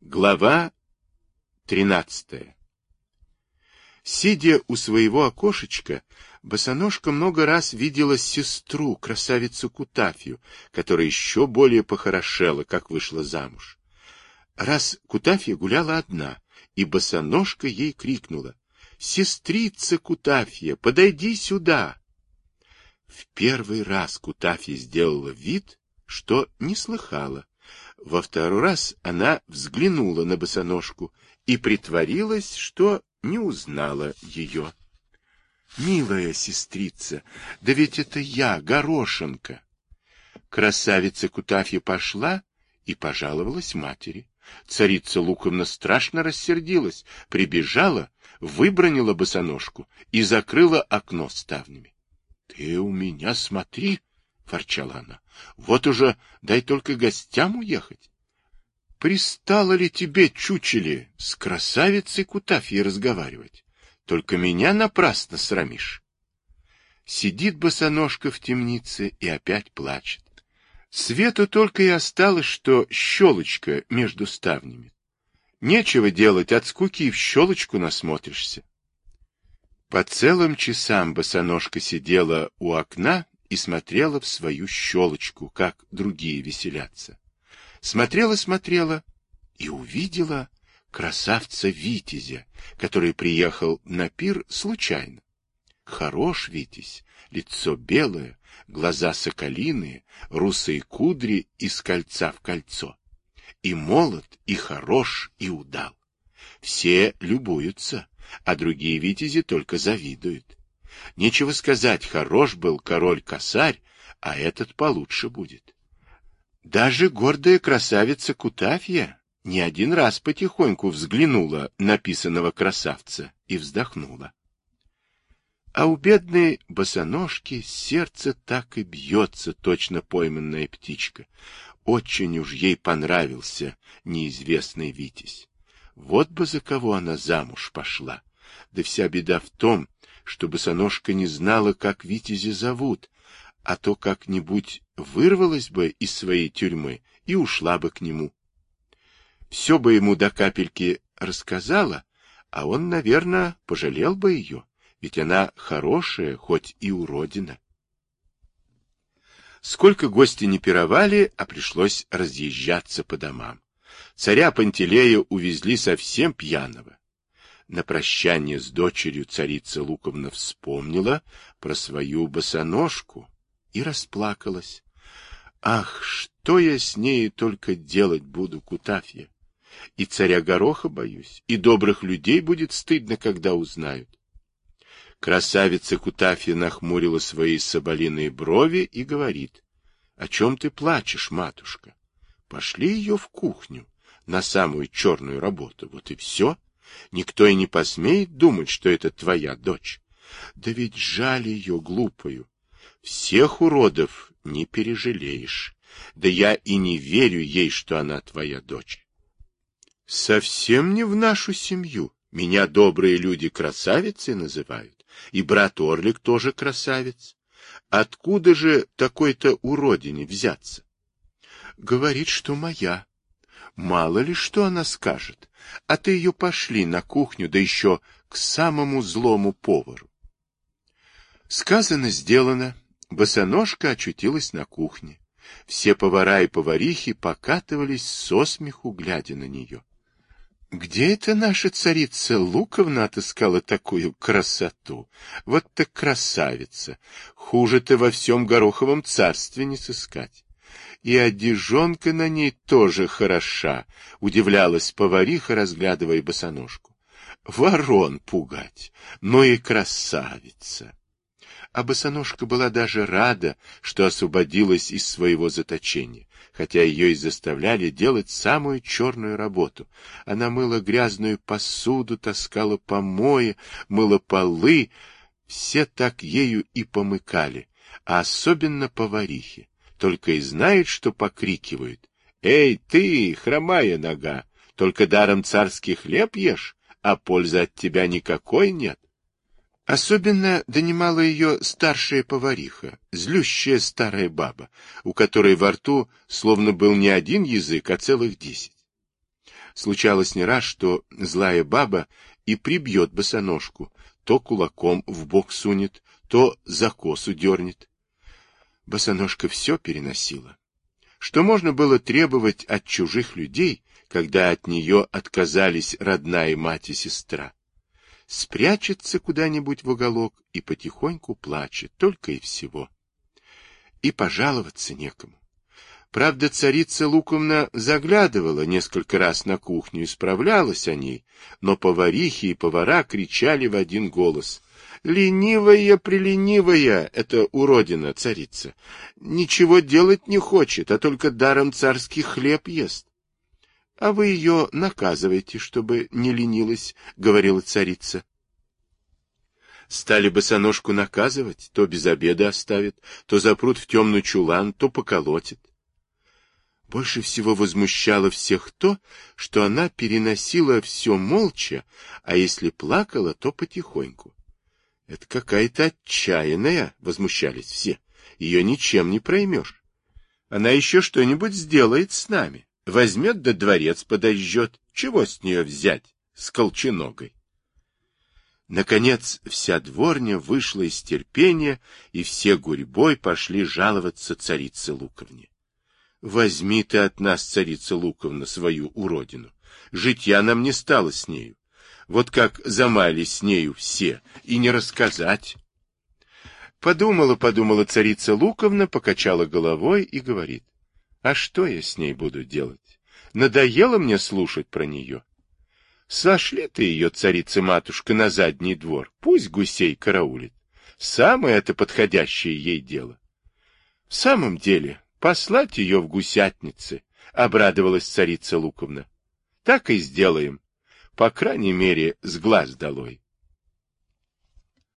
Глава 13. Сидя у своего окошечка, босоножка много раз видела сестру, красавицу Кутафью, которая еще более похорошела, как вышла замуж. Раз Кутафья гуляла одна, и босоножка ей крикнула: «Сестрица Кутафья, подойди сюда!» В первый раз Кутафья сделала вид, что не слыхала. Во второй раз она взглянула на босоножку и притворилась, что не узнала ее. «Милая сестрица, да ведь это я, Горошенко!» Красавица Кутафья пошла и пожаловалась матери. Царица Луковна страшно рассердилась, прибежала, выбранила босоножку и закрыла окно ставнями. — Ты у меня смотри, — ворчала она, — вот уже дай только гостям уехать. Пристало ли тебе, чучеле, с красавицей Кутафьей разговаривать? Только меня напрасно срамишь. Сидит босоножка в темнице и опять плачет. Свету только и осталось, что щелочка между ставнями. Нечего делать, от скуки и в щелочку насмотришься. По целым часам босоножка сидела у окна и смотрела в свою щелочку, как другие веселятся. Смотрела и увидела красавца Витязя, который приехал на пир случайно. Хорош Витязь, лицо белое, глаза соколиные, русые кудри из кольца в кольцо. И молод, и хорош, и удал. Все любуются, а другие витязи только завидуют. Нечего сказать, хорош был король-косарь, а этот получше будет. Даже гордая красавица Кутафья не один раз потихоньку взглянула на писаного красавца и вздохнула. А у бедной босоножки сердце так и бьется, точно пойманная птичка. Очень уж ей понравился неизвестный Витязь. Вот бы за кого она замуж пошла. Да вся беда в том, что босоножка не знала, как Витязя зовут, а то как-нибудь вырвалась бы из своей тюрьмы и ушла бы к нему. Все бы ему до капельки рассказала, а он, наверное, пожалел бы ее, ведь она хорошая, хоть и уродина. Сколько гости не пировали, а пришлось разъезжаться по домам. Царя Пантелея увезли совсем пьяного. На прощание с дочерью царица Луковна вспомнила про свою босоножку и расплакалась. Ах, что я с ней только делать буду, Кутафья! И царя Гороха боюсь, и добрых людей будет стыдно, когда узнают. Красавица Кутафья нахмурила свои соболиные брови и говорит: — О чем ты плачешь, матушка? Пошли ее в кухню на самую черную работу, вот и все. Никто и не посмеет думать, что это твоя дочь. Да ведь жаль ее, глупую. Всех уродов не пережалеешь. Да я и не верю ей, что она твоя дочь. Совсем не в нашу семью. Меня добрые люди красавицей называют, и брат Орлик тоже красавец. Откуда же такой-то уродине взяться? Говорит, что моя. Мало ли что она скажет, а ты ее пошли на кухню, да еще к самому злому повару. Сказано, сделано. Босоножка очутилась на кухне. Все повара и поварихи покатывались со смеху, глядя на нее. Где это наша царица Луковна отыскала такую красоту? Вот так красавица! Хуже-то во всем Гороховом царстве не сыскать. И одежонка на ней тоже хороша, удивлялась повариха, разглядывая босоножку. Ворон пугать, но и красавица! А босоножка была даже рада, что освободилась из своего заточения, хотя ее и заставляли делать самую черную работу. Она мыла грязную посуду, таскала помои, мыла полы. Все так ею и помыкали, а особенно поварихи. Только и знают, что покрикивают: «Эй, ты, хромая нога, только даром царский хлеб ешь, а пользы от тебя никакой нет». Особенно донимала ее старшая повариха, злющая старая баба, у которой во рту словно был не один язык, а целых 10. Случалось не раз, что злая баба и прибьет босоножку, то кулаком в бок сунет, то за косу дернет. Босоножка все переносила. Что можно было требовать от чужих людей, когда от нее отказались родная мать и сестра? Спрячется куда-нибудь в уголок и потихоньку плачет, только и всего. И пожаловаться некому. Правда, царица Луковна заглядывала несколько раз на кухню и справлялась о ней, но поварихи и повара кричали в один голос: «Ленивая-преленивая эта уродина царица! Ничего делать не хочет, а только даром царский хлеб ест». «А вы ее наказываете, чтобы не ленилась», — говорила царица. Стали босоножку наказывать, то без обеда оставят, то запрут в темный чулан, то поколотят. Больше всего возмущало всех то, что она переносила все молча, а если плакала, то потихоньку. «Это какая-то отчаянная», — возмущались все. «Ее ничем не проймешь. Она еще что-нибудь сделает с нами. Возьмет да дворец подожжет. Чего с нее взять, с колченогой?» Наконец вся дворня вышла из терпения, и все гурьбой пошли жаловаться царице Луковне. «Возьми ты от нас, царица Луковна, свою уродину. Житья нам не стало с нею. Вот как замались с нею все, и не рассказать». Подумала царица Луковна, покачала головой и говорит: «А что я с ней буду делать? Надоело мне слушать про нее. Сошли ты ее, царица-матушка, на задний двор, пусть гусей караулит. Самое это подходящее ей дело». «В самом деле, послать ее в гусятницы», — обрадовалась царица Луковна. «Так и сделаем. По крайней мере, с глаз долой».